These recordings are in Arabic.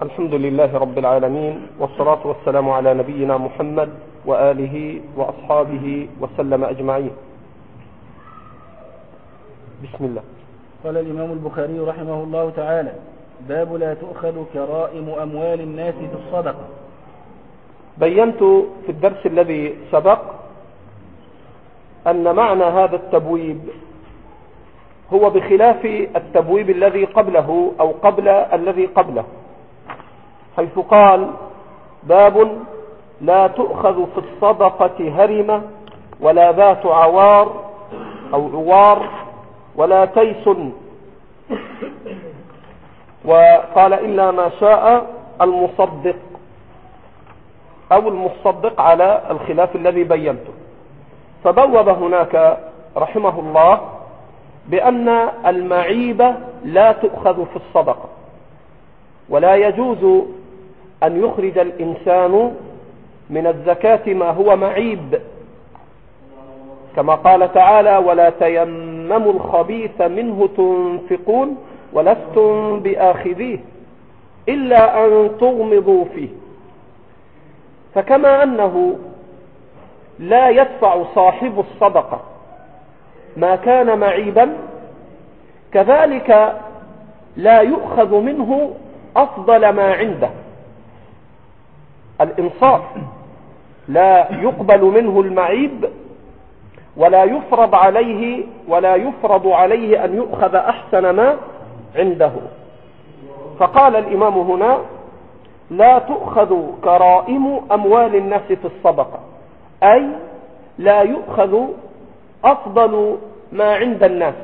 الحمد لله رب العالمين، والصلاة والسلام على نبينا محمد وآله وأصحابه وسلم أجمعين. بسم الله. قال الإمام البخاري رحمه الله تعالى: باب لا تؤخذ كرائم أموال الناس في الصدقة. بينت في الدرس الذي سبق أن معنى هذا التبويب هو بخلاف التبويب الذي قبله أو قبل الذي قبله، حيث قال: باب لا تؤخذ في الصدقة هرمة ولا ذات عوار أو عوار ولا تيس، وقال إلا ما شاء المصدق أو المصدق على الخلاف الذي بينته. فبوب هناك رحمه الله بأن المعيبة لا تؤخذ في الصدقة، ولا يجوز أن يخرج الإنسان من الزكاة ما هو معيب، كما قال تعالى: ولا تيمموا الخبيث منه تنفقون ولستم بآخذيه إلا أن تغمضوا فيه. فكما أنه لا يدفع صاحب الصدقة ما كان معيبا، كذلك لا يؤخذ منه أفضل ما عنده. الإنصاف لا يقبل منه المعيب، ولا يفرض عليه أن يؤخذ أحسن ما عنده. فقال الإمام هنا: لا تؤخذ كرائم أموال الناس في الصدقة، أي لا يؤخذ أفضل ما عند الناس،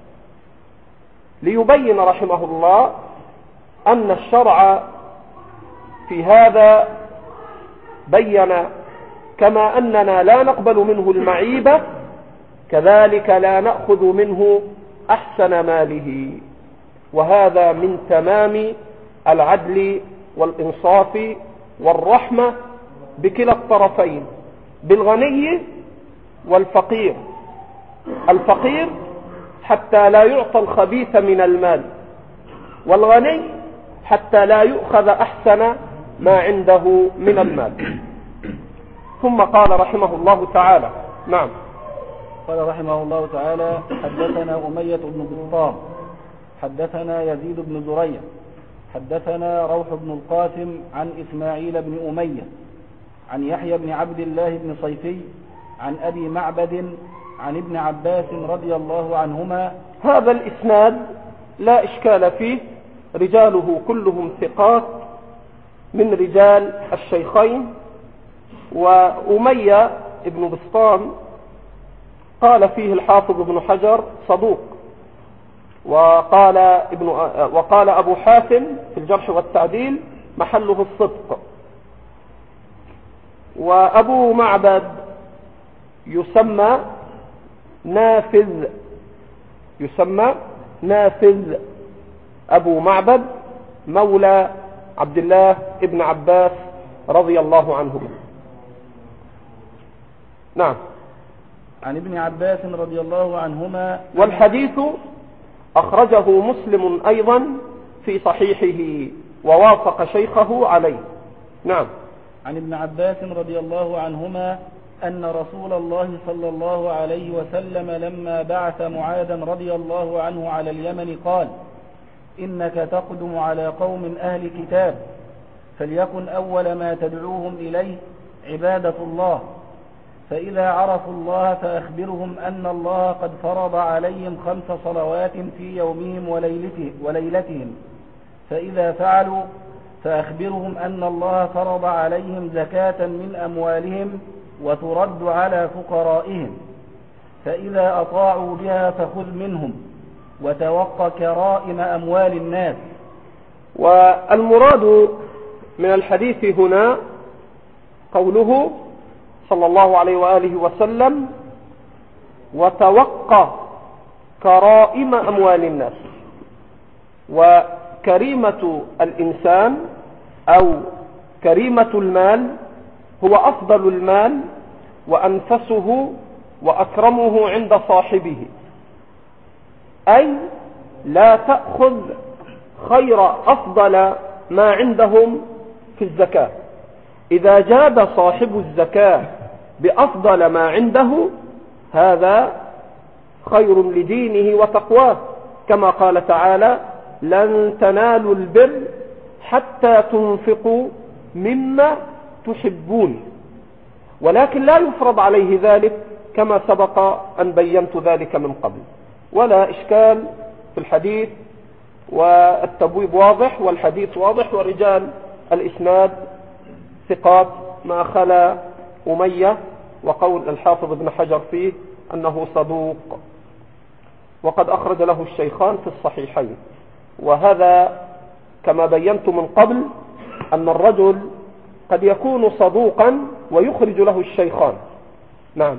ليبين رحمه الله أن الشرع في هذا بين كما أننا لا نقبل منه المعيبة، كذلك لا نأخذ منه أحسن ماله. وهذا من تمام العدل والإنصاف والرحمة بكلا الطرفين، بالغني والفقير. الفقير حتى لا يعطى الخبيث من المال، والغني حتى لا يؤخذ أحسن ما عنده من المال. ثم قال رحمه الله تعالى: نعم. قال رحمه الله تعالى: حدثنا أمية بن بسطام حدثنا يزيد بن زريع حدثنا روح بن القاسم عن إسماعيل بن أمية عن يحيى بن عبد الله بن صيفي عن أبي معبد عن ابن عباس رضي الله عنهما. هذا الإسناد لا إشكال فيه، رجاله كلهم ثقات من رجال الشيخين. وأمية بن بسطام قال فيه الحافظ ابن حجر صدوق، وقال أبو حاتم في الجرح والتعديل محله الصدق. وأبو معبد يسمى نافذ أبو معبد مولى عبد الله ابن عباس رضي الله عنهما. نعم. عن ابن عباس رضي الله عنهما. والحديث أخرجه مسلم أيضا في صحيحه ووافق شيخه عليه. نعم. عن ابن عباس رضي الله عنهما أن رسول الله صلى الله عليه وسلم لما بعث معاذا رضي الله عنه على اليمن قال: إنك تقدم على قوم أهل كتاب، فليكن أول ما تدعوهم إليه عبادة الله، فإذا عرفوا الله فأخبرهم أن الله قد فرض عليهم 5 صلوات في يومهم وليلتهم، فإذا فعلوا فأخبرهم أن الله فرض عليهم زكاة من أموالهم وترد على فقرائهم، فإذا أطاعوا بها فخذ منهم وتوق كرائم أموال الناس. والمراد من الحديث هنا قوله صلى الله عليه وآله وسلم: وتوقى كرائم أموال الناس. وكريمة الإنسان أو كريمة المال هو أفضل المال وأنفسه وأكرمه عند صاحبه، أي لا تأخذ خير أفضل ما عندهم في الزكاة. إذا جاد صاحب الزكاة بأفضل ما عنده هذا خير لدينه وتقواه، كما قال تعالى: لن تنالوا البر حتى تنفقوا مما تحبون. ولكن لا يفرض عليه ذلك كما سبق أن بينت ذلك من قبل. ولا إشكال في الحديث، والتبويب واضح والحديث واضح، ورجال الإسناد ثقات ما خلا أمية، وقول الحافظ ابن حجر فيه أنه صدوق، وقد أخرج له الشيخان في الصحيحين. وهذا كما بينت من قبل أن الرجل قد يكون صدوقا ويخرج له الشيخان. نعم.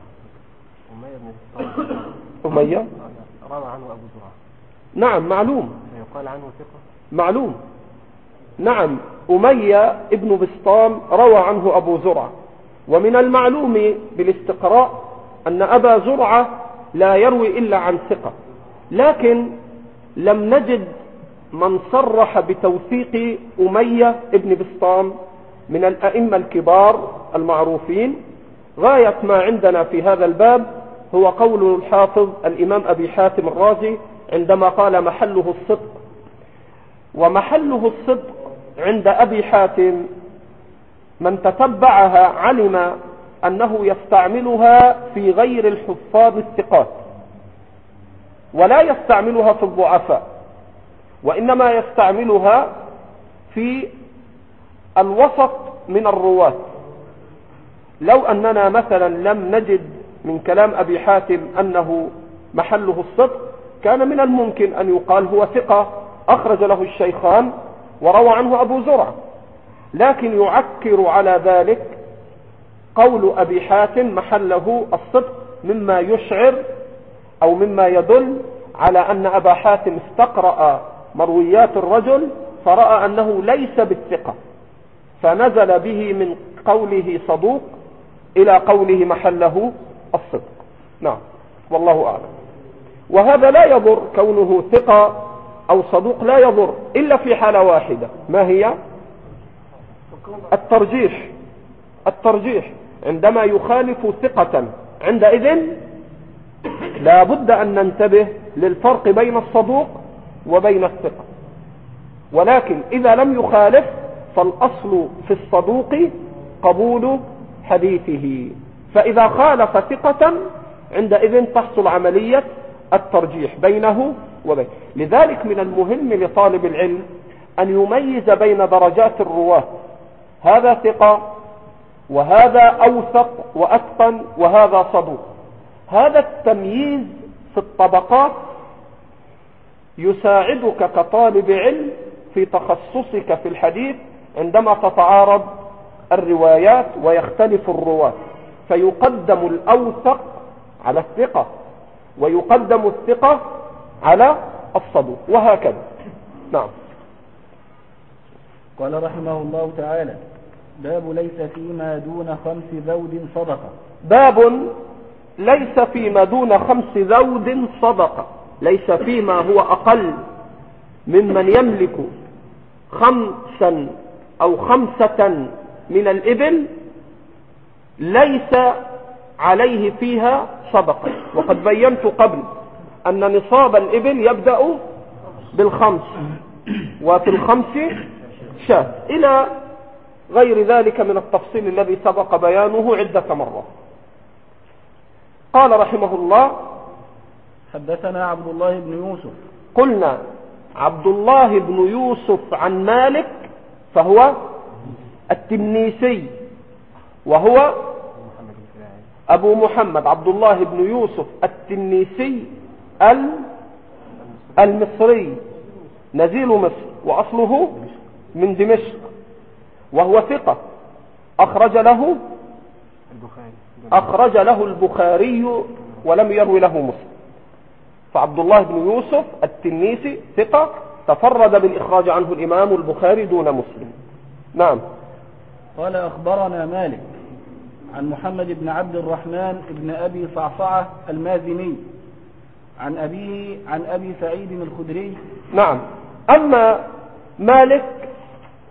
أمية روى عنه أبو زرعة. نعم معلوم. يقال عنه ثقة. معلوم. نعم، أمية ابن بسطام روى عنه أبو زرعة. ومن المعلوم بالاستقراء أن أبا زرعة لا يروي إلا عن ثقة، لكن لم نجد من صرح بتوثيق أمية ابن بسطام من الأئمة الكبار المعروفين. غاية ما عندنا في هذا الباب هو قول الحافظ الإمام أبي حاتم الرازي عندما قال محله الصدق. ومحله الصدق عند أبي حاتم من تتبعها علم أنه يستعملها في غير الحفاظ الثقات، ولا يستعملها في الضعفاء، وإنما يستعملها في الوسط من الرواة. لو أننا مثلا لم نجد من كلام أبي حاتم أنه محله الصدق، كان من الممكن أن يقال هو ثقة أخرج له الشيخان وروى عنه أبو زرعة، لكن يعكر على ذلك قول أبي حاتم محله الصدق، مما يشعر أو مما يدل على أن أبا حاتم استقرأ مرويات الرجل فرأى أنه ليس بالثقة، فنزل به من قوله صدوق إلى قوله محله الصدق. نعم، والله أعلم. وهذا لا يضر كونه ثقة أو صدوق، لا يضر إلا في حالة واحدة، ما هي؟ الترجيح عندما يخالف ثقة، عندئذ لا بد أن ننتبه للفرق بين الصدوق وبين الثقة. ولكن إذا لم يخالف فالأصل في الصدوق قبول حديثه، فإذا خالف ثقة عندئذ تحصل عملية الترجيح بينه وبين. لذلك من المهم لطالب العلم أن يميز بين درجات الرواة، هذا ثقة وهذا أوثق وأتقن وهذا صدوق. هذا التمييز في الطبقات يساعدك كطالب علم في تخصصك في الحديث عندما تتعارض الروايات ويختلف الرواة، فيقدم الأوثق على الثقة ويقدم الثقة على الصدوق، وهكذا. نعم. قال رحمه الله تعالى: باب ليس فيما دون 5 ذود صدقة. باب ليس فيما دون 5 ذود صدقة، ليس فيما هو أقل ممن يملك 5 أو 5 من الإبل ليس عليه فيها صدقة. وقد بينت قبل أن نصاب الإبل يبدأ بال5، وفي ال5 شاة، إلى غير ذلك من التفصيل الذي سبق بيانه عدة مرات. قال رحمه الله: حدثنا عبد الله بن يوسف. قلنا عبد الله بن يوسف عن مالك، فهو التنيسي، وهو أبو محمد عبد الله بن يوسف التنيسي المصري، نزيل مصر، وأصله من دمشق، وهو ثقة أخرج له البخاري ولم يروي له مسلم. فعبد الله بن يوسف التنيسي ثقة تفرد بالإخراج عنه الإمام البخاري دون مسلم. نعم. قال: أخبرنا مالك عن محمد بن عبد الرحمن بن أبي صعصعة المازني عن أبيه عن أبي سعيد الخدري. نعم. أما مالك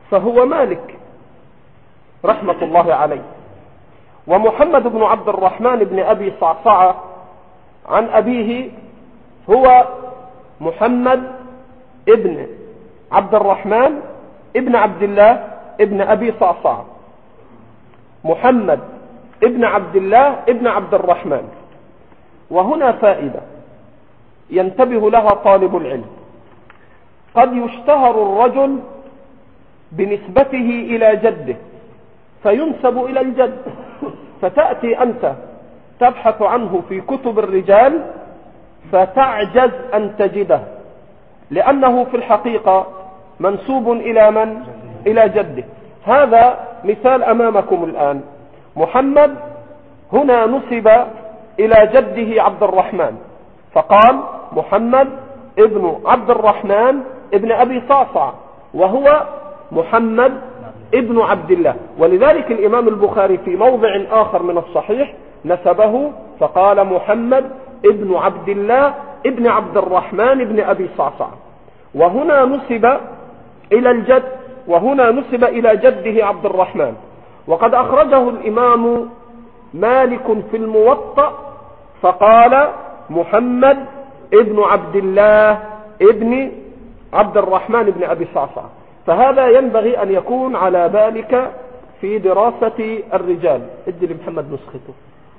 فهو مالك رحمة الله عليه. ومحمد بن عبد الرحمن بن أبي صعصعة عن أبيه هو محمد ابن عبد الرحمن ابن عبد الله ابن أبي صعصعة. محمد ابن عبد الله ابن عبد الرحمن. وهنا فائدة ينتبه لها طالب العلم. قد يشتهر الرجل بنسبته إلى جده فينسب إلى الجد، فتأتي أنت تبحث عنه في كتب الرجال فتعجز أن تجده، لأنه في الحقيقة منسوب إلى من؟ إلى جده. هذا مثال أمامكم الآن. محمد هنا نسب إلى جده عبد الرحمن، فقال محمد ابن عبد الرحمن ابن أبي صعصع، وهو محمد ابن عبد الله. ولذلك الإمام البخاري في موضع آخر من الصحيح نسبه فقال محمد ابن عبد الله ابن عبد الرحمن ابن أبي صعصع. وهنا نسب إلى الجد، وهنا نسب إلى جده عبد الرحمن. وقد أخرجه الإمام مالك في الموطأ فقال محمد ابن عبد الله ابن عبد الرحمن ابن أبي صعصع. فهذا ينبغي أن يكون على بالك في دراسة الرجال. ادي لمحمد نسخته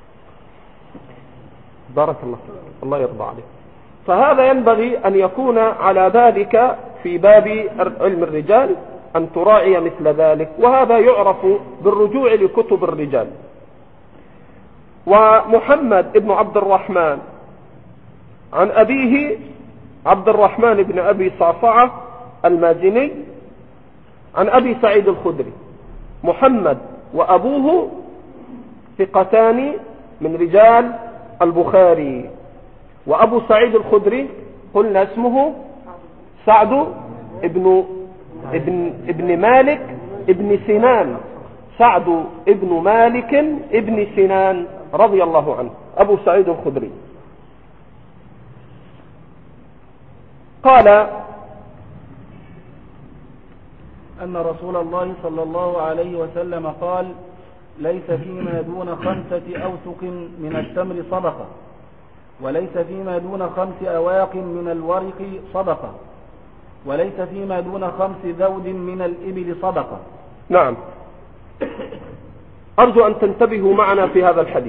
بارك الله فيك، الله يرضى عليك. فهذا ينبغي أن يكون على بالك في باب علم الرجال، أن تراعي مثل ذلك، وهذا يعرف بالرجوع لكتب الرجال. ومحمد ابن عبد الرحمن عن أبيه عبد الرحمن بن أبي صعصعة المازني عن أبي سعيد الخدري. محمد وأبوه ثقتان من رجال البخاري. وأبو سعيد الخدري قلنا اسمه سعد ابن مالك ابن سنان، سعد ابن مالك ابن سنان رضي الله عنه، أبو سعيد الخدري. قال أن رسول الله صلى الله عليه وسلم قال: ليس فيما دون 5 أوسق من التمر صدقة، وليس فيما دون 5 أواق من الورق صدقة، وليس فيما دون 5 ذود من الإبل صدقة. نعم، أرجو أن تنتبهوا معنا في هذا الحديث.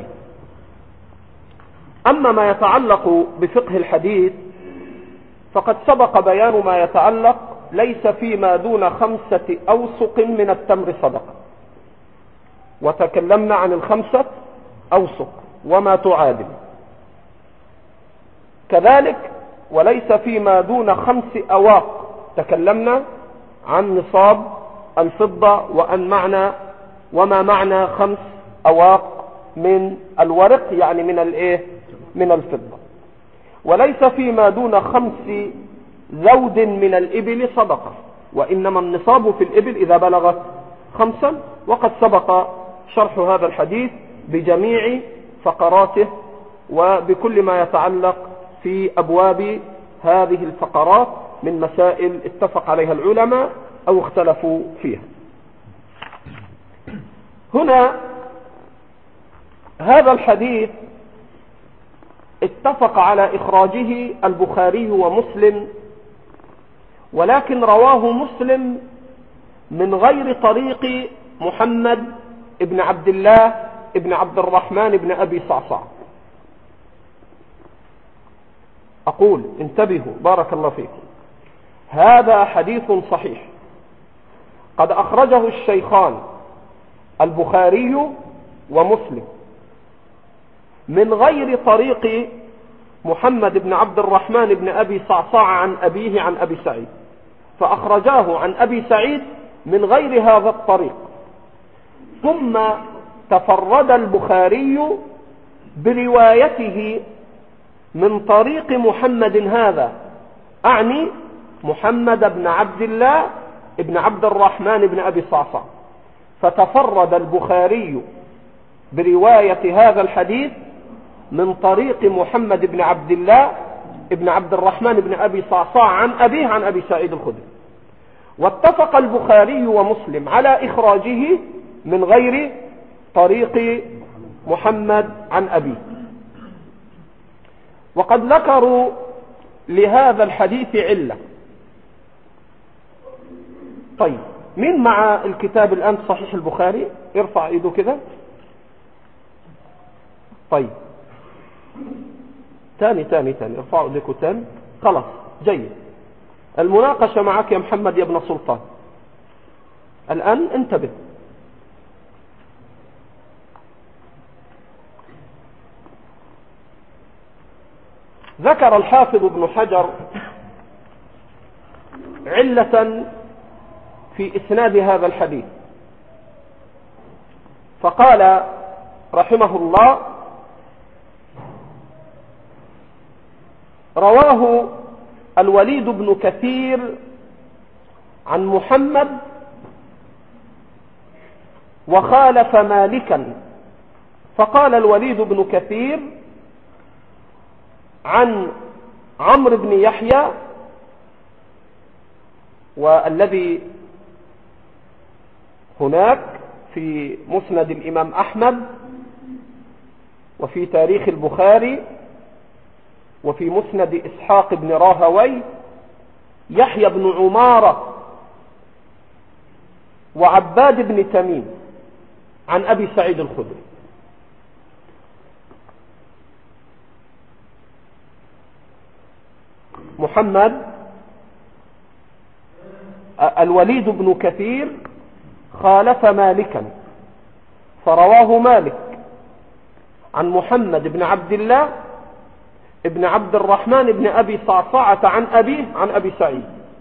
أما ما يتعلق بفقه الحديث فقد سبق بيان ما يتعلق ليس فيما دون 5 أوسق من التمر صدقة، وتكلمنا عن 5 أوسق وما تعادل. كذلك وليس فيما دون 5 أواق، تكلمنا عن نصاب الفضة وما معنى 5 أواق من الورق، يعني من الفضة. وليس فيما دون 5 ذود من الإبل صدقة، وإنما النصاب في الإبل إذا بلغت 5. وقد سبق شرح هذا الحديث بجميع فقراته وبكل ما يتعلق في أبواب هذه الفقرات من مسائل اتفق عليها العلماء أو اختلفوا فيها. هنا هذا الحديث اتفق على إخراجه البخاري ومسلم، ولكن رواه مسلم من غير طريق محمد ابن عبد الله ابن عبد الرحمن ابن أبي صعصع. أقول انتبهوا بارك الله فيكم، هذا حديث صحيح قد أخرجه الشيخان البخاري ومسلم من غير طريق محمد بن عبد الرحمن بن أبي صعصع عن أبيه عن أبي سعيد، فأخرجاه عن أبي سعيد من غير هذا الطريق. ثم تفرد البخاري بروايته من طريق محمد هذا، أعني محمد بن عبد الله بن عبد الرحمن بن أبي صعصع، فتفرد البخاري برواية هذا الحديث من طريق محمد بن عبد الله بن عبد الرحمن بن أبي صعصع عن أبيه عن أبي سعيد الخدري. واتفق البخاري ومسلم على إخراجه من غير طريق محمد عن أبيه. وقد ذكروا لهذا الحديث علة. طيب، مين مع الكتاب الآن صحيح البخاري؟ ارفع ايده كده. طيب، تاني ارفعوا ايديكم تاني. خلاص، جيد. المناقشة معك يا محمد يا ابن سلطان. الآن انتبه. ذكر الحافظ ابن حجر علة في إسناد هذا الحديث، فقال رحمه الله: رواه الوليد بن كثير عن محمد وخالف مالكا. فقال الوليد بن كثير عن عمرو بن يحيى، والذي هناك في مسند الإمام أحمد وفي تاريخ البخاري وفي مسند إسحاق بن راهوي، يحيى بن عمارة وعباد بن تميم عن أبي سعيد الخدري. محمد الوليد بن كثير خالف مالكا، فرواه مالك عن محمد بن عبد الله ابن عبد الرحمن بن أبي صعصعة عن أبيه عن أبي سعيد.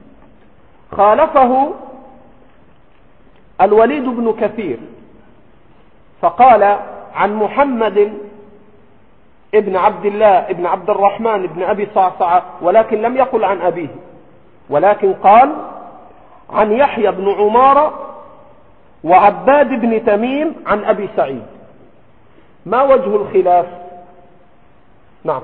خالفه الوليد بن كثير فقال عن محمد ابن عبد الله ابن عبد الرحمن ابن أبي صعصعة، ولكن لم يقل عن أبيه، ولكن قال عن يحيى بن عمارة وعباد بن تميم عن أبي سعيد. ما وجه الخلاف؟ نعم،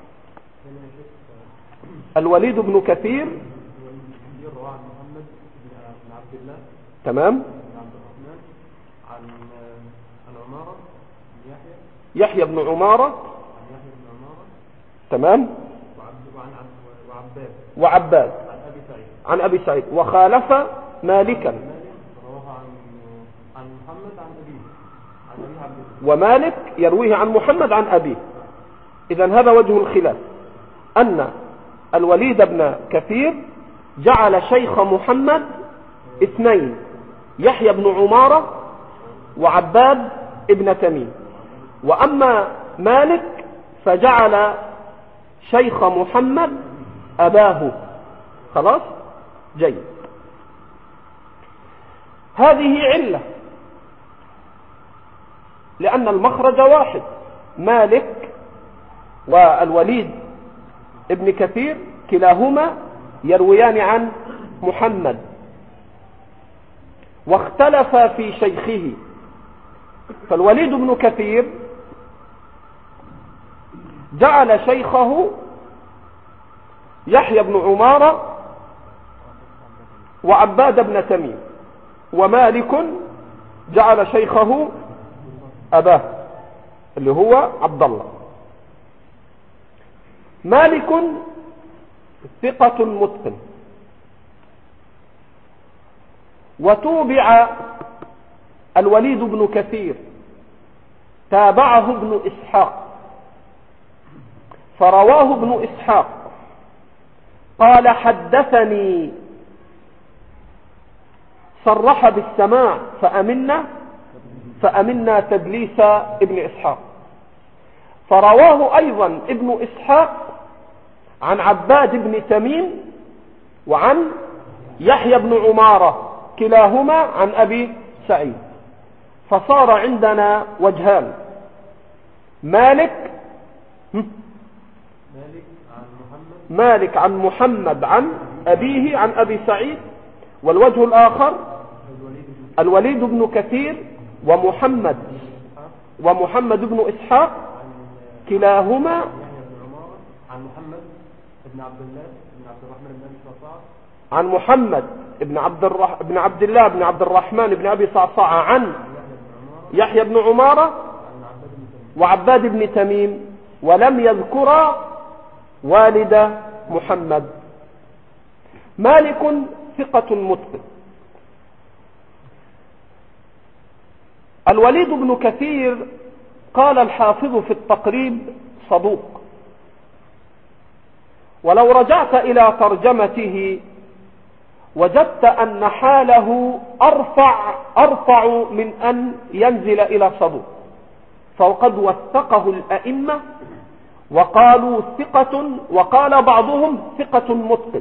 الوليد بن كثير رواه عن محمد بن عبد الله تمام بن عبد الرحمن عن عمارة بن يحيى بن عمارة تمام وعباد عن أبي سعيد. وخالف مالكا رواه عن محمد عن أبيه ومالك يرويه عن محمد عن أبيه. إذن هذا وجه الخلاف، أن الوليد بن كثير جعل شيخ محمد اثنين، يحيى بن عمارة وعباد ابن تميم، وأما مالك فجعل شيخ محمد أباه. خلاص، جيد. هذه علة، لأن المخرج واحد، مالك والوليد ابن كثير كلاهما يرويان عن محمد، واختلف في شيخه. فالوليد بن كثير جعل شيخه يحيى بن عمارة وعباد بن تميم، ومالك جعل شيخه أباه اللي هو عبد الله. مالك ثقة متقن، وتوبع الوليد بن كثير، تابعه ابن إسحاق، فرواه ابن إسحاق قال حدثني، صرح بالسماع فأمنا تدليس ابن إسحاق. فرواه أيضا ابن إسحاق عن عباد بن تميم وعن يحيى بن عمارة كلاهما عن أبي سعيد. فصار عندنا وجهان، مالك عن محمد عن أبيه عن أبي سعيد، والوجه الآخر الوليد بن كثير ومحمد بن إسحاق كلاهما عن محمد بن عبد الله بن عبد الرحمن بن أبي صعصعة عن محمد بن عبد الله بن عبد الرحمن بن أبي صعصعة عن يحيى بن عمارة وعباد بن تميم، ولم يذكر والد محمد. مالك ثقة متقن. الوليد بن كثير قال الحافظ في التقريب صدوق، ولو رجعت إلى ترجمته وجدت أن حاله أرفع من أن ينزل إلى صدوق، فقد وثقه الأئمة وقالوا ثقة، وقال بعضهم ثقة متقن.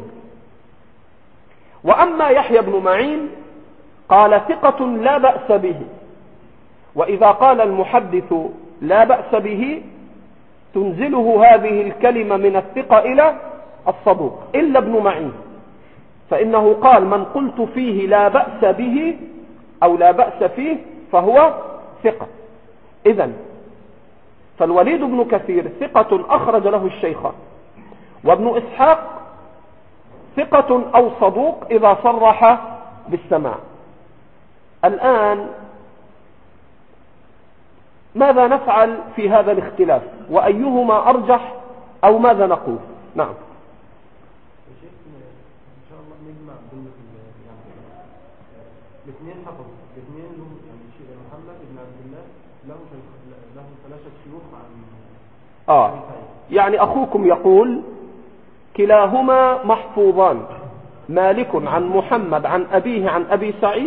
وأما يحيى بن معين قال ثقة لا بأس به، وإذا قال المحدث لا بأس به تنزله هذه الكلمة من الثقة إلى الصدوق، إلا ابن معين فإنه قال من قلت فيه لا بأس به أو لا بأس فيه فهو ثقة. إذن فالوليد بن كثير ثقة أخرج له الشيخان، وابن إسحاق ثقة أو صدوق إذا صرح بالسماع. الآن ماذا نفعل في هذا الاختلاف، وأيهما أرجح، أو ماذا نقول؟ نعم. إن شاء الله نجمع بين الاثنين حفظ الاثنين لهم، يعني محمد بن عبد الله له ثلاثة شيوخ عن يعني أخوكم يقول كلاهما محفوظان، مالك عن محمد عن أبيه عن أبي سعيد،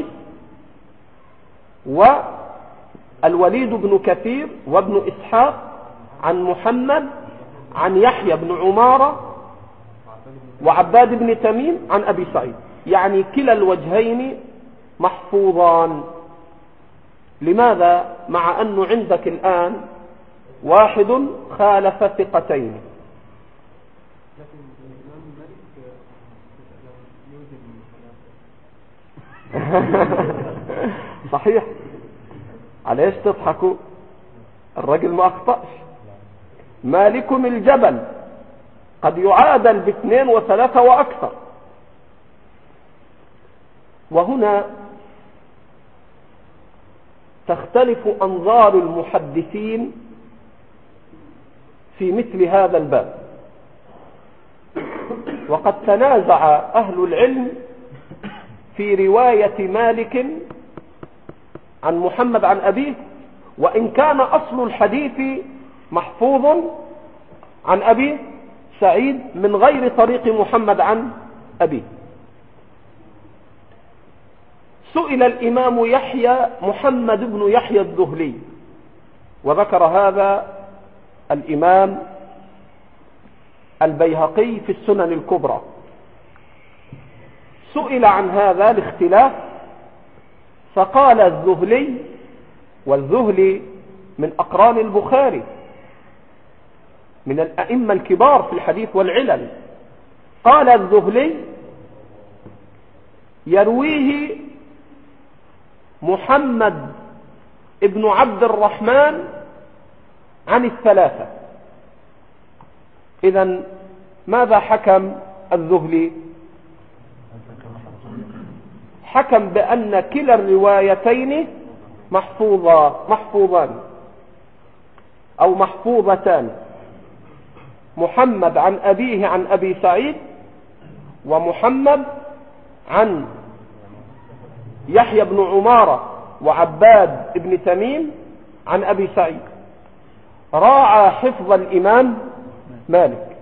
والوليد بن كثير وابن إسحاق عن محمد عن يحيى بن عمارة وعباد بن تميم عن أبي سعيد، يعني كلا الوجهين محفوظان. لماذا؟ مع أنه عندك الآن واحد خالف ثقتين. لكن الإمام مالك يوجد صحيح. عليش تضحكوا؟ الرجل ما أخطأش. مالكم الجبل قد يعادل باثنين وثلاثة وأكثر. وهنا تختلف أنظار المحدثين في مثل هذا الباب، وقد تنازع أهل العلم في رواية مالك عن محمد عن أبيه، وإن كان أصل الحديث محفوظ عن أبي سعيد من غير طريق محمد عن أبيه. سئل الإمام يحيى محمد بن يحيى الذهلي، وذكر هذا الإمام البيهقي في السنن الكبرى، سئل عن هذا الاختلاف فقال الذهلي، والذهلي من أقران البخاري من الأئمة الكبار في الحديث والعلل، قال الذهلي يرويه محمد ابن عبد الرحمن عن الثلاثة. إذن ماذا حكم الذهلي؟ حكم بأن كلا الروايتين محفوظان أو محفوظتان، محمد عن أبيه عن أبي سعيد، ومحمد عن يحيى بن عمارة وعباد بن تميم عن أبي سعيد. راعى حفظ الإمام مالك.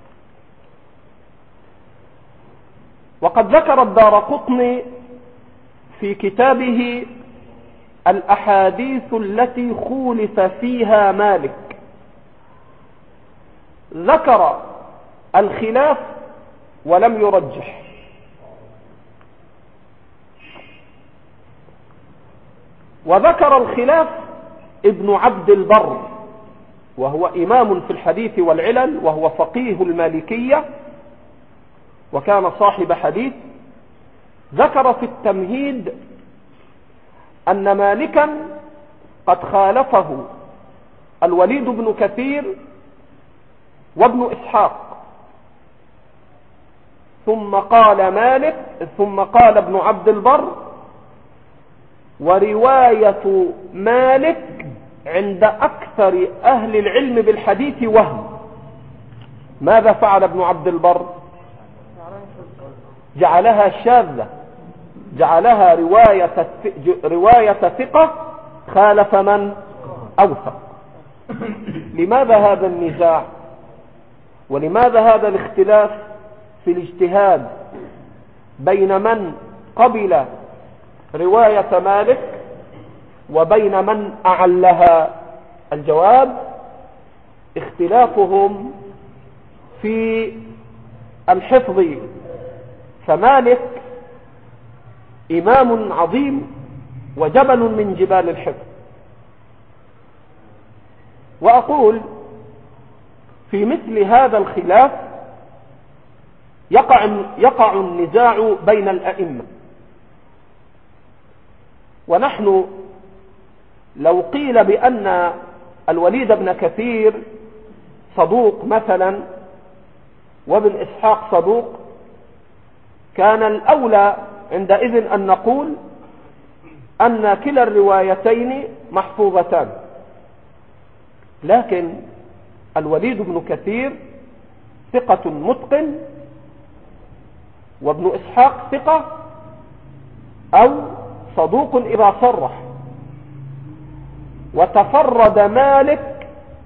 وقد ذكر الدارقطني في كتابه الأحاديث التي خولف فيها مالك، ذكر الخلاف ولم يرجح، وذكر الخلاف ابن عبد البر، وهو إمام في الحديث والعلل، وهو فقيه المالكية وكان صاحب حديث. ذكر في التمهيد أن مالكا قد خالفه الوليد بن كثير وابن إسحاق، ثم قال مالك ثم قال ابن عبد البر: ورواية مالك عند أكثر أهل العلم بالحديث وهم. ماذا فعل ابن عبد البر؟ جعلها شاذة، جعلها رواية ثقة خالف من أوثق. لماذا هذا النزاع ولماذا هذا الاختلاف في الاجتهاد بين من قبل رواية مالك وبين من أعلها؟ الجواب: اختلافهم في الحفظ، فمالك إمام عظيم وجبل من جبال الحفظ. وأقول في مثل هذا الخلاف يقع النزاع بين الأئمة. ونحن لو قيل بأن الوليد بن كثير صدوق مثلا وابن إسحاق صدوق، كان الأولى عندئذ أن نقول أن كلا الروايتين محفوظتان. لكن الوليد بن كثير ثقة متقن، وابن إسحاق ثقة أو صدوق إذا صرح. وتفرد مالك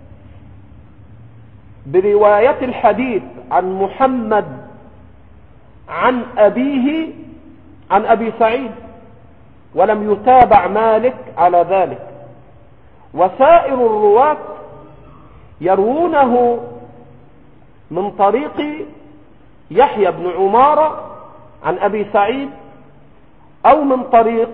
برواية الحديث عن محمد عن أبيه عن أبي سعيد، ولم يتابع مالك على ذلك. وسائر الرواة يروونه من طريق يحيى بن عمارة عن أبي سعيد، أو من طريق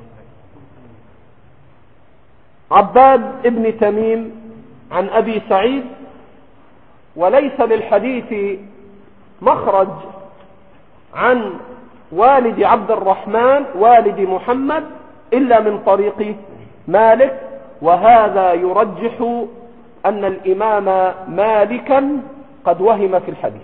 عباد ابن تميم عن أبي سعيد. وليس للحديث مخرج عن والد عبد الرحمن والد محمد إلا من طريق مالك. وهذا يرجح أن الإمام مالكا قد وهم في الحديث،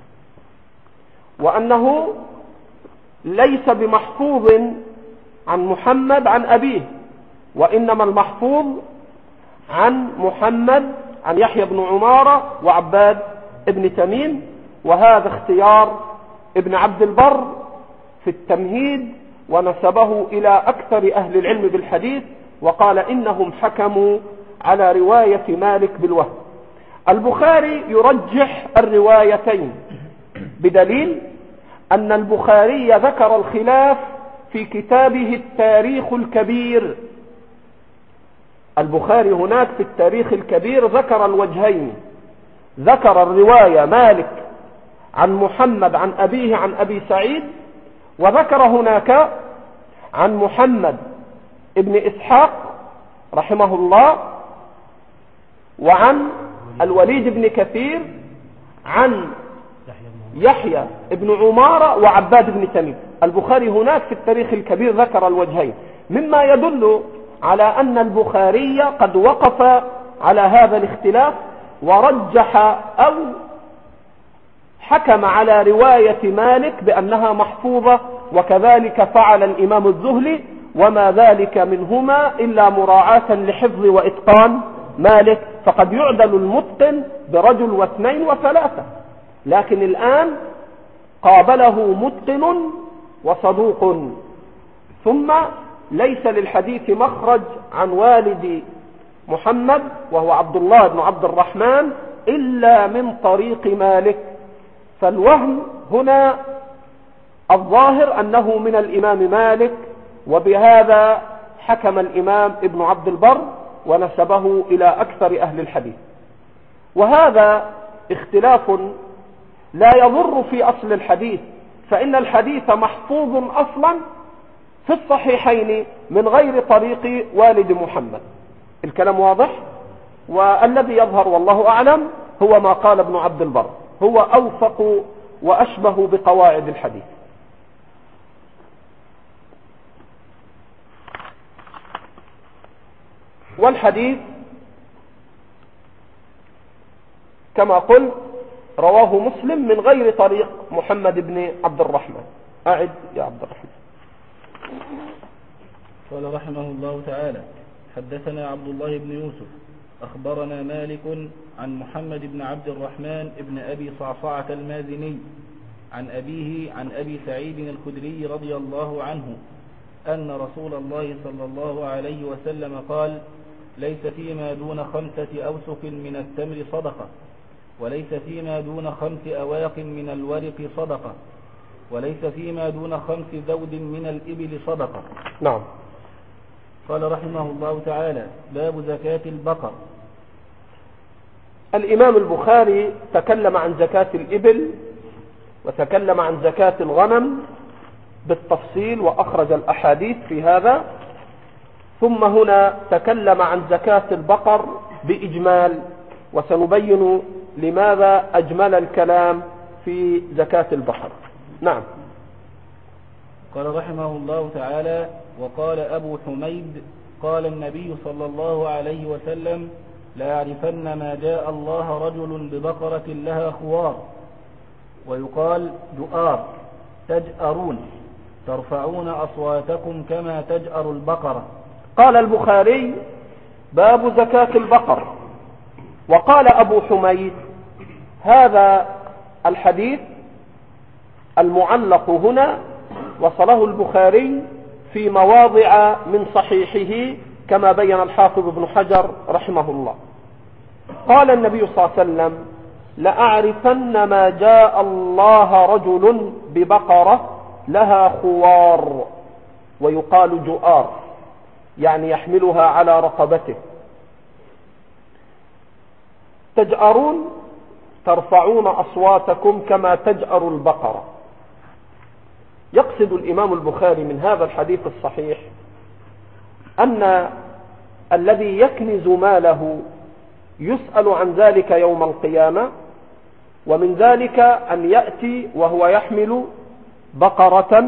وأنه ليس بمحفوظ عن محمد عن أبيه، وإنما المحفوظ عن محمد عن يحيى بن عمارة وعباد ابن تميم. وهذا اختيار ابن عبد البر في التمهيد، ونسبه إلى أكثر أهل العلم بالحديث، وقال إنهم حكموا على رواية مالك بالوهم. البخاري يرجح الروايتين بدليل أن البخاري ذكر الخلاف في كتابه التاريخ الكبير. البخاري هناك في التاريخ الكبير ذكر الوجهين، ذكر الرواية مالك عن محمد عن أبيه عن أبي سعيد، وذكر هناك عن محمد ابن إسحاق رحمه الله وعن الوليد بن كثير عن يحيى بن عمارة وعباد بن تميم. البخاري هناك في التاريخ الكبير ذكر الوجهين، مما يدل على أن البخاري قد وقف على هذا الاختلاف ورجح أو حكم على رواية مالك بأنها محفوظة. وكذلك فعل الإمام الزهلي، وما ذلك منهما إلا مراعاة لحفظ وإتقان مالك، فقد يعدل المتقن برجل واثنين وثلاثة، لكن الآن قابله متقن وصدوق. ثم ليس للحديث مخرج عن والد محمد وهو عبد الله بن عبد الرحمن إلا من طريق مالك. فالوهم هنا الظاهر أنه من الإمام مالك، وبهذا حكم الإمام ابن عبد البر ونسبه إلى أكثر أهل الحديث. وهذا اختلاف لا يضر في أصل الحديث، فإن الحديث محفوظ أصلا في الصحيحين من غير طريق والد محمد. الكلام واضح؟ والذي يظهر والله أعلم هو ما قال ابن عبد البر، هو أوفق وأشبه بقواعد الحديث. والحديث كما قلت رواه مسلم من غير طريق محمد بن عبد الرحمن. أعد يا عبد الرحمن. قال رحمه الله تعالى: حدثنا عبد الله بن يوسف أخبرنا مالك عن محمد بن عبد الرحمن بن أبي صعصعة المازني عن أبيه عن أبي سعيد الخدري رضي الله عنه أن رسول الله صلى الله عليه وسلم قال: ليس فيما دون 5 أوسق من التمر صدقة، وليس فيما دون 5 أواق من الورق صدقة، وليس فيما دون 5 ذود من الإبل صدقة. نعم. قال رحمه الله تعالى: باب زكاة البقر. الإمام البخاري تكلم عن زكاة الإبل وتكلم عن زكاة الغنم بالتفصيل وأخرج الأحاديث في هذا، ثم هنا تكلم عن زكاة البقر بإجمال، وسنبين لماذا أجمل الكلام في زكاة البقر. نعم. قال رحمه الله تعالى: وقال أبو حميد: قال النبي صلى الله عليه وسلم: لا يعرفن ما جاء الله رجل ببقرة لها خوار، ويقال جؤار، تجأرون، ترفعون أصواتكم كما تجأر البقرة. قال البخاري: باب زكاة البقر. وقال أبو حميد: هذا الحديث المعلق هنا وصله البخاري في مواضع من صحيحه كما بين الحافظ ابن حجر رحمه الله. قال النبي صلى الله عليه وسلم: لأعرفن ما جاء الله رجل ببقرة لها خوار، ويقال جؤار، يعني يحملها على رقبته. تجأرون، ترفعون أصواتكم كما تجأر البقرة. يقصد الإمام البخاري من هذا الحديث الصحيح أن الذي يكنز ماله يسأل عن ذلك يوم القيامة، ومن ذلك أن يأتي وهو يحمل بقرة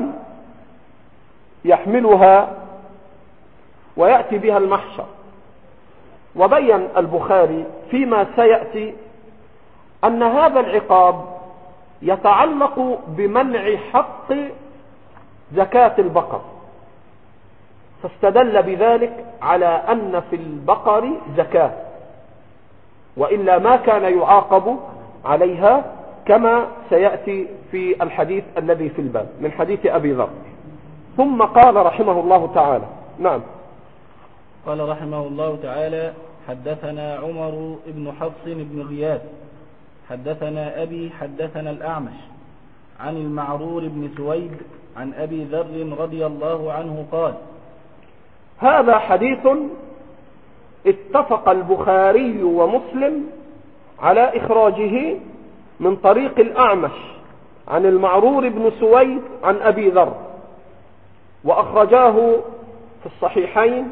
يحملها ويأتي بها المحشر. وبين البخاري فيما سيأتي أن هذا العقاب يتعلق بمنع حق زكاة البقر، فاستدل بذلك على أن في البقر زكاة، وإلا ما كان يعاقب عليها كما سيأتي في الحديث الذي في الباب من حديث أبي ذر. ثم قال رحمه الله تعالى: نعم. قال رحمه الله تعالى: حدثنا عمر بن حفص بن غياث حدثنا أبي حدثنا الأعمش عن المعرور بن سويد عن أبي ذر رضي الله عنه قال: هذا حديث اتفق البخاري ومسلم على إخراجه من طريق الأعمش عن المعرور بن سويد عن أبي ذر، وأخرجاه في الصحيحين،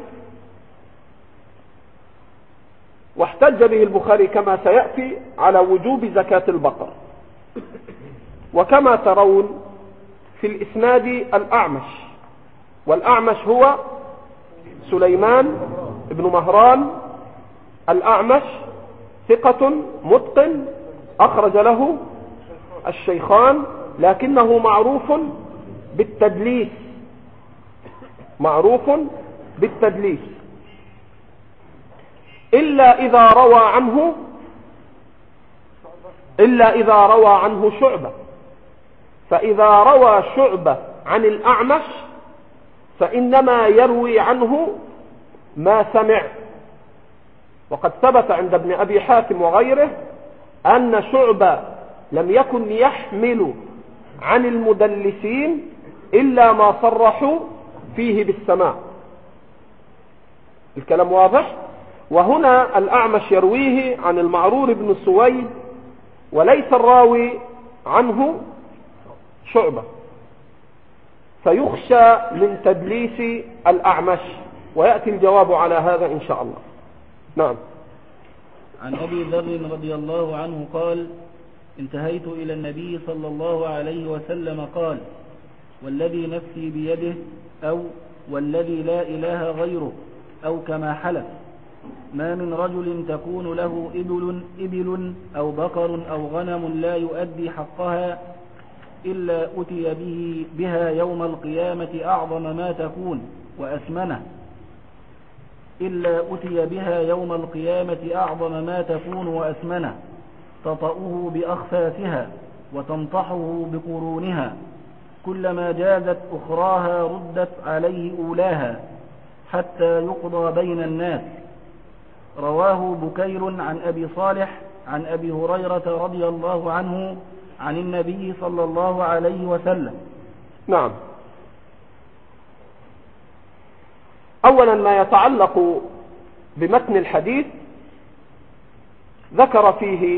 واحتج به البخاري كما سيأتي على وجوب زكاة البقر. وكما ترون في الإسناد الأعمش، والأعمش هو سليمان بن مهران الأعمش، ثقة متقن أخرج له الشيخان، لكنه معروف بالتدليس، معروف بالتدليس، إلا إذا روى عنه شعبة. فإذا روى شعبة عن الأعمش فإنما يروي عنه ما سمع. وقد ثبت عند ابن أبي حاتم وغيره أن شعبة لم يكن يحمل عن المدلسين إلا ما صرحوا فيه بالسماع. الكلام واضح؟ وهنا الأعمش يرويه عن المعرور بن سويد، وليس الراوي عنه شعبة، فيخشى من تدليس الأعمش، ويأتي الجواب على هذا إن شاء الله. نعم. عن أبي ذر رضي الله عنه قال: انتهيت إلى النبي صلى الله عليه وسلم قال: والذي نفسي بيده، أو والذي لا إله غيره، أو كما حلف، ما من رجل تكون له إبل أو بقر أو غنم لا يؤدي حقها إلا أتي بها يوم القيامة أعظم ما تكون وأثمنه تطأه بأخفافها وتنطحه بقرونها، كلما جازت أخراها ردت عليه أولاها حتى يقضى بين الناس. رواه بكير عن أبي صالح عن أبي هريرة رضي الله عنه عن النبي صلى الله عليه وسلم. نعم. أولا ما يتعلق بمتن الحديث ذكر فيه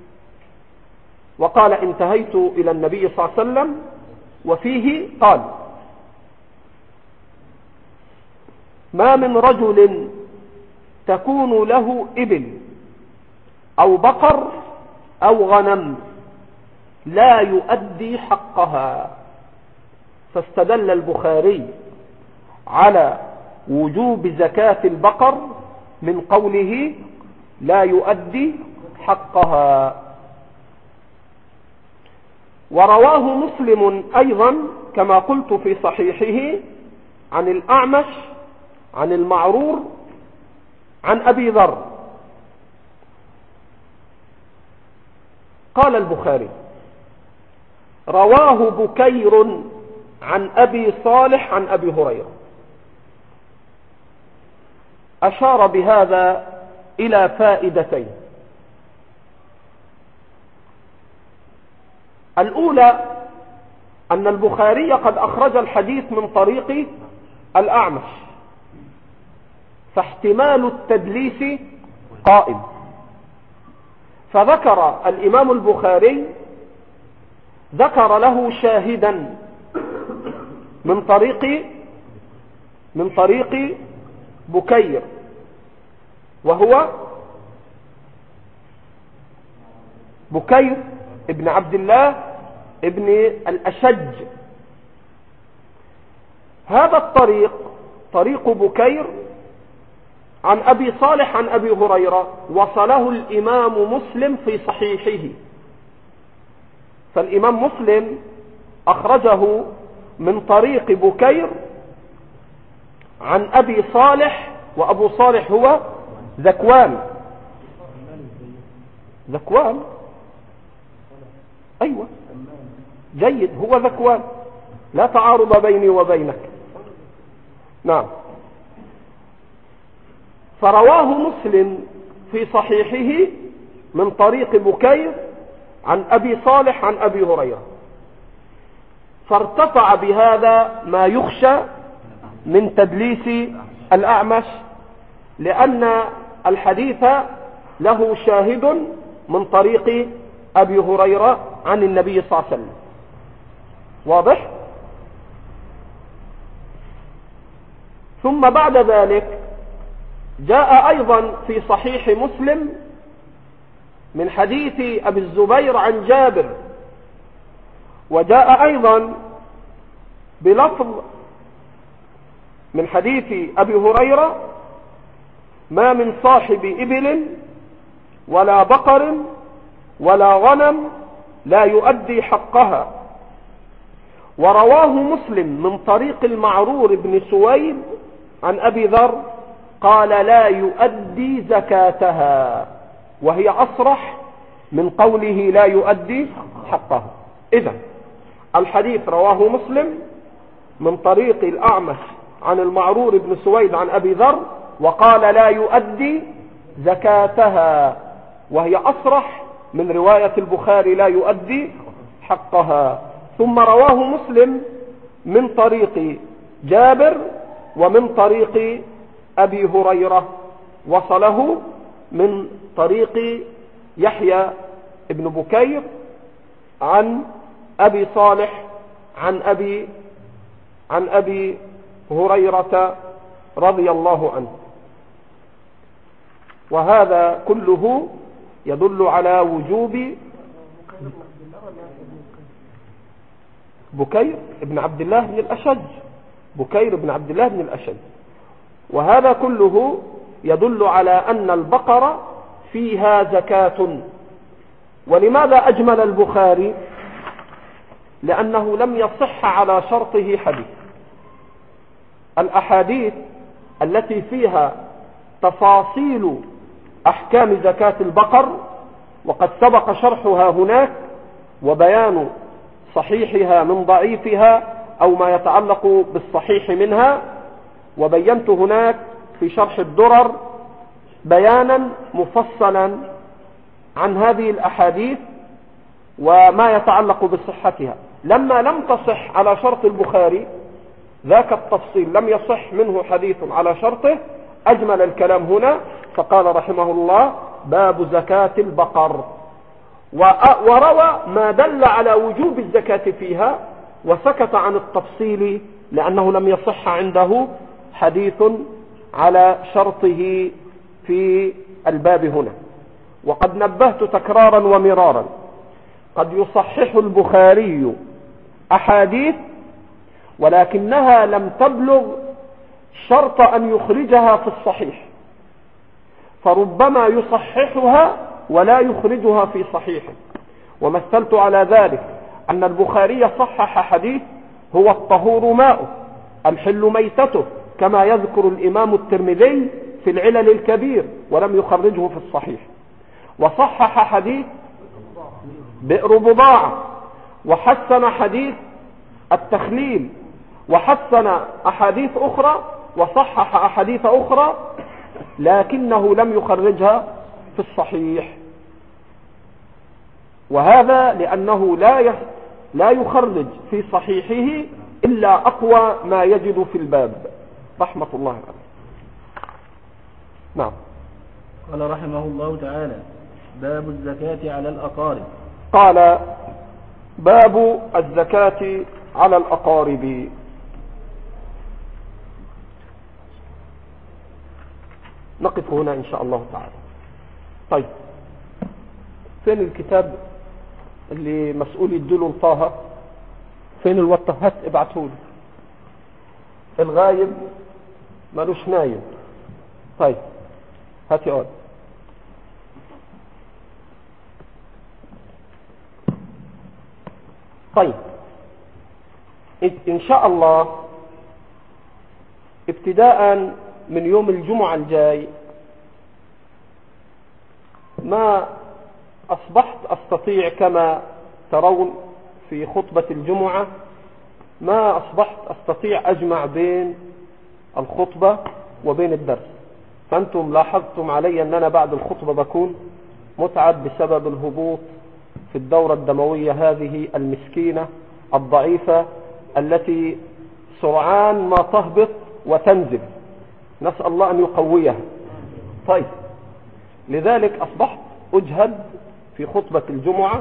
وقال انتهيت إلى النبي صلى الله عليه وسلم، وفيه قال ما من رجل تكون له إبل أو بقر أو غنم لا يؤدي حقها، فاستدل البخاري على وجوب زكاة البقر من قوله لا يؤدي حقها. ورواه مسلم أيضا كما قلت في صحيحه عن الأعمش عن المعرور عن أبي ذر. قال البخاري رواه بكير عن أبي صالح عن أبي هريرة، أشار بهذا إلى فائدتين. الأولى أن البخاري قد أخرج الحديث من طريق الأعمش، فاحتمال التدليس قائم، فذكر الإمام البخاري ذكر له شاهدا من طريق بكير، وهو بكير ابن عبد الله ابن الأشج. هذا الطريق طريق بكير عن أبي صالح عن أبي هريرة وصله الإمام مسلم في صحيحه، فالإمام مسلم أخرجه من طريق بكير عن أبي صالح، وأبو صالح هو ذكوان. أيوة جيد، هو ذكوان، لا تعارض بيني وبينك. نعم. فرواه مسلم في صحيحه من طريق بكير عن أبي صالح عن أبي هريرة، فارتفع بهذا ما يخشى من تدليس الأعمش، لأن الحديث له شاهد من طريق أبي هريرة عن النبي صلى الله عليه وسلم. واضح؟ ثم بعد ذلك جاء أيضا في صحيح مسلم من حديث أبي الزبير عن جابر، وجاء أيضا بلفظ من حديث أبي هريرة ما من صاحب إبل ولا بقر ولا غنم لا يؤدي حقها. ورواه مسلم من طريق المعرور بن سويد عن أبي ذر قال لا يؤدي زكاتها، وهي أصرح من قوله لا يؤدي حقها. إذن الحديث رواه مسلم من طريق الأعمش عن المعرور بن سويد عن أبي ذر وقال لا يؤدي زكاتها، وهي أصرح من رواية البخاري لا يؤدي حقها. ثم رواه مسلم من طريق جابر ومن طريق أبي هريرة، وصله من طريق يحيى ابن بكير عن أبي صالح عن أبي هريرة رضي الله عنه. وهذا كله يدل على وجوب بكير ابن عبد الله بن الأشج، بكير بن عبد الله بن الأشج. وهذا كله يدل على أن البقرة فيها زكاة. ولماذا أجمل البخاري؟ لأنه لم يصح على شرطه حديث. الأحاديث التي فيها تفاصيل أحكام زكاة البقر وقد سبق شرحها هناك وبيان صحيحها من ضعيفها أو ما يتعلق بالصحيح منها، وبينت هناك في شرح الدرر بيانا مفصلا عن هذه الأحاديث وما يتعلق بصحتها. لما لم تصح على شرط البخاري ذاك التفصيل، لم يصح منه حديث على شرطه، أجمل الكلام هنا فقال رحمه الله باب زكاة البقر، وروى ما دل على وجوب الزكاة فيها وسكت عن التفصيل لأنه لم يصح عنده حديث على شرطه في الباب هنا. وقد نبهت تكرارا ومرارا قد يصحح البخاري أحاديث ولكنها لم تبلغ شرط أن يخرجها في الصحيح، فربما يصححها ولا يخرجها في صحيحه. ومثلت على ذلك أن البخاري صحح حديث هو الطهور ماؤه الحل ميتته كما يذكر الإمام الترمذي في العلل الكبير ولم يخرجه في الصحيح، وصحح حديث بئر بضاعة، وحسن حديث التخليل، وحسن أحاديث أخرى وصحح أحاديث أخرى لكنه لم يخرجها في الصحيح. وهذا لأنه لا يخرج في صحيحه إلا أقوى ما يجد في الباب رحمة الله عليه. نعم. قال رحمه الله تعالى باب الزكاة على الأقارب. قال باب الزكاة على الأقارب. نقف هنا إن شاء الله تعالى. طيب فين الكتاب اللي مسؤول يدله لطه؟ فين الوطه؟ هات ابعتهولي. الغايب مالوش نايم. طيب هات يقعد. طيب إن شاء الله ابتداء من يوم الجمعة الجاي ما أصبحت أستطيع كما ترون في خطبة الجمعة ما أصبحت أستطيع أجمع بين الخطبة وبين الدرس. فأنتم لاحظتم علي أن أنا بعد الخطبة بكون متعب بسبب الهبوط في الدورة الدموية هذه المسكينة الضعيفة التي سرعان ما تهبط وتنزل، نسأل الله أن يقويها. طيب لذلك أصبحت أجهد في خطبة الجمعة،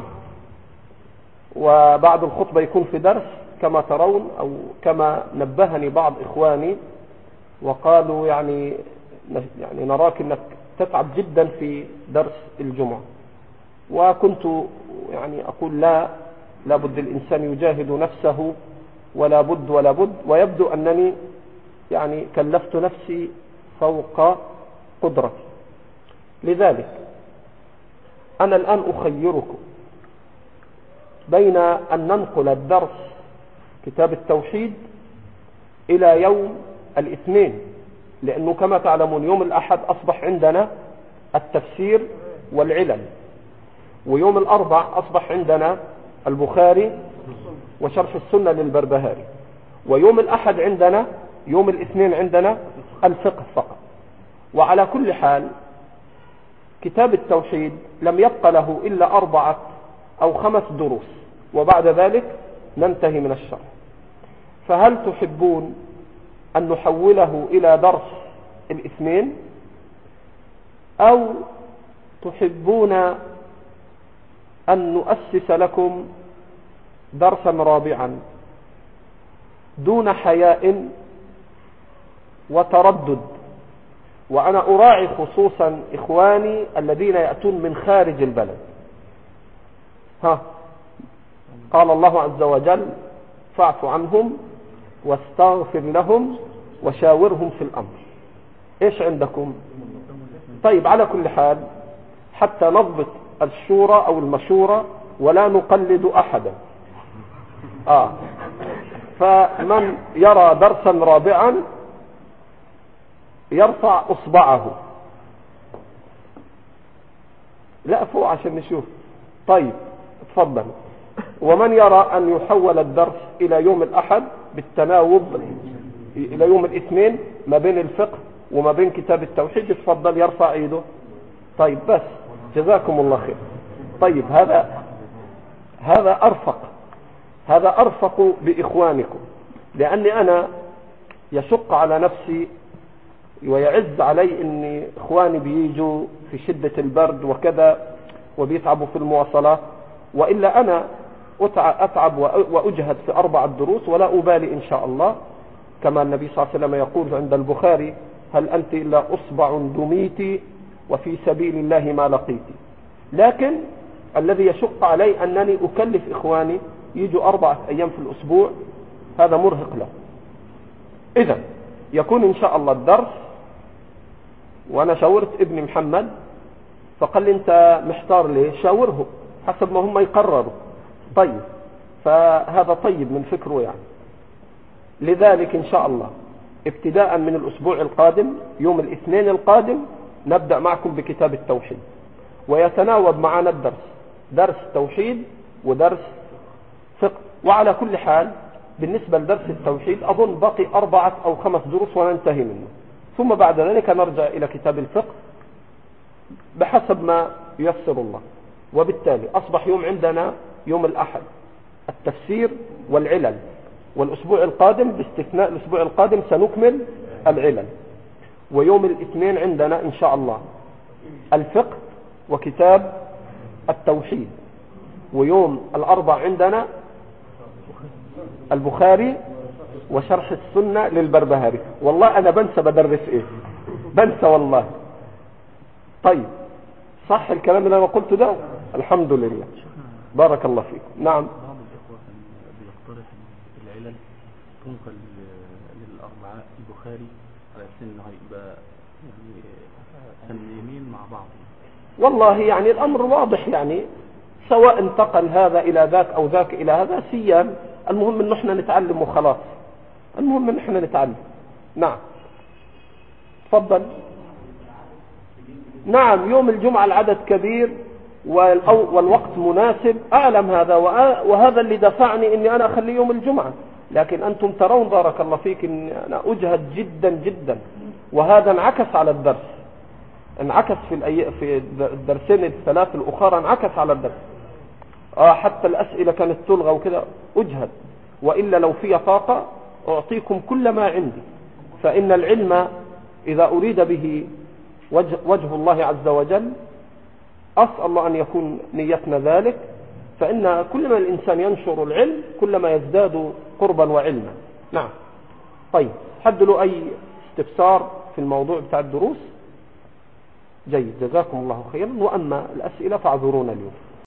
وبعد الخطبة يكون في درس كما ترون أو كما نبهني بعض إخواني وقالوا يعني نراك أنك تتعب جدا في درس الجمعة. وكنت يعني أقول لا بد الإنسان يجاهد نفسه ولا بد، ويبدو أنني يعني كلفت نفسي فوق قدرتي. لذلك أنا الآن أخيركم بين أن ننقل الدرس كتاب التوحيد إلى يوم الاثنين، لأنه كما تعلمون يوم الأحد أصبح عندنا التفسير والعلل، ويوم الأربع أصبح عندنا البخاري وشرح السنة للبربهاري، ويوم الأحد عندنا يوم الاثنين عندنا الفقه فقط. وعلى كل حال كتاب التوحيد لم يبق له إلا 4 أو 5 دروس وبعد ذلك ننتهي من الشرح. فهل تحبون أن نحوله إلى درس الاثنين أو تحبون أن نؤسس لكم درسا رابعا دون حياء وتردد؟ وأنا أراعي خصوصا إخواني الذين يأتون من خارج البلد. قال الله عز وجل فاعف عنهم واستغفر لهم وشاورهم في الأمر. إيش عندكم؟ طيب على كل حال حتى نضبط الشورى أو المشورة ولا نقلد أحدا. فمن يرى درسا رابعا يرفع أصبعه. لا فوق عشان نشوف. طيب تفضل. ومن يرى أن يحول الدرس إلى يوم الأحد بالتناوب إلى يوم الاثنين ما بين الفقه وما بين كتاب التوحيد يتفضل يرفع ايده. طيب بس جزاكم الله خير. طيب هذا أرفق بإخوانكم، لأني أنا يشق على نفسي ويعز علي أن إخواني بيجوا في شدة البرد وكذا وبيتعبوا في المواصلات، وإلا أنا أتعب وأجهد في 4 دروس ولا أبالي إن شاء الله، كما النبي صلى الله عليه وسلم يقول عند البخاري: هل أنت إلا أصبع دميت وفي سبيل الله ما لقيت. لكن الذي يشق علي أنني أكلف إخواني يجوا 4 أيام في الأسبوع، هذا مرهق له. إذا يكون إن شاء الله الدرس، وأنا شاورت ابن محمد فقال لي أنت محتار ليه؟ شاوره حسب ما هم يقرروا. طيب فهذا طيب من فكره يعني. لذلك إن شاء الله ابتداء من الأسبوع القادم يوم الاثنين القادم نبدأ معكم بكتاب التوحيد، ويتناوب معنا الدرس، درس توحيد ودرس فقه. وعلى كل حال بالنسبة لدرس التوحيد أظن باقي 4 أو 5 دروس وننتهي منه، ثم بعد ذلك نرجع إلى كتاب الفقه بحسب ما ييسر الله. وبالتالي أصبح يوم عندنا يوم الأحد التفسير والعلل، والأسبوع القادم باستثناء الأسبوع القادم سنكمل العلل، ويوم الاثنين عندنا إن شاء الله الفقه وكتاب التوحيد، ويوم الأربع عندنا البخاري وشرح السنة للبربهاري. والله أنا بنسى بدرس إيه، بنسى والله. طيب صح الكلام اللي أنا قلته ده؟ الحمد لله، بارك الله فيكم. نعم. بعض الإخوة بيقترح العلل تنقل للأربعاء البخاري على أساس إنه هيبقى يعني تنظيمين مع بعض. والله يعني الأمر واضح، يعني سواء انتقل هذا إلى ذاك أو ذاك إلى هذا سيان، المهم إن احنا نتعلم وخلاص، المهم إن احنا نتعلم. نعم تفضل. نعم يوم الجمعة العدد كبير والوقت مناسب، أعلم هذا، وهذا اللي دفعني إني أنا أخلي يوم الجمعة. لكن أنتم ترون بارك الله فيك إن أنا أجهد جدا جدا، وهذا انعكس على الدرس، انعكس في الدرسين الثلاث الأخرى، انعكس على الدرس. حتى الأسئلة كانت تلغى وكذا، أجهد. وإلا لو في طاقة أعطيكم كل ما عندي، فإن العلم إذا أريد به وجه الله عز وجل، أسأل الله أن يكون نيتنا ذلك، فإن كلما الإنسان ينشر العلم كلما يزداد قربا وعلما. نعم. طيب حد له أي استفسار في الموضوع بتاع الدروس؟ جيد، جزاكم الله خيرا. وأما الأسئلة فاعذرونا اليوم.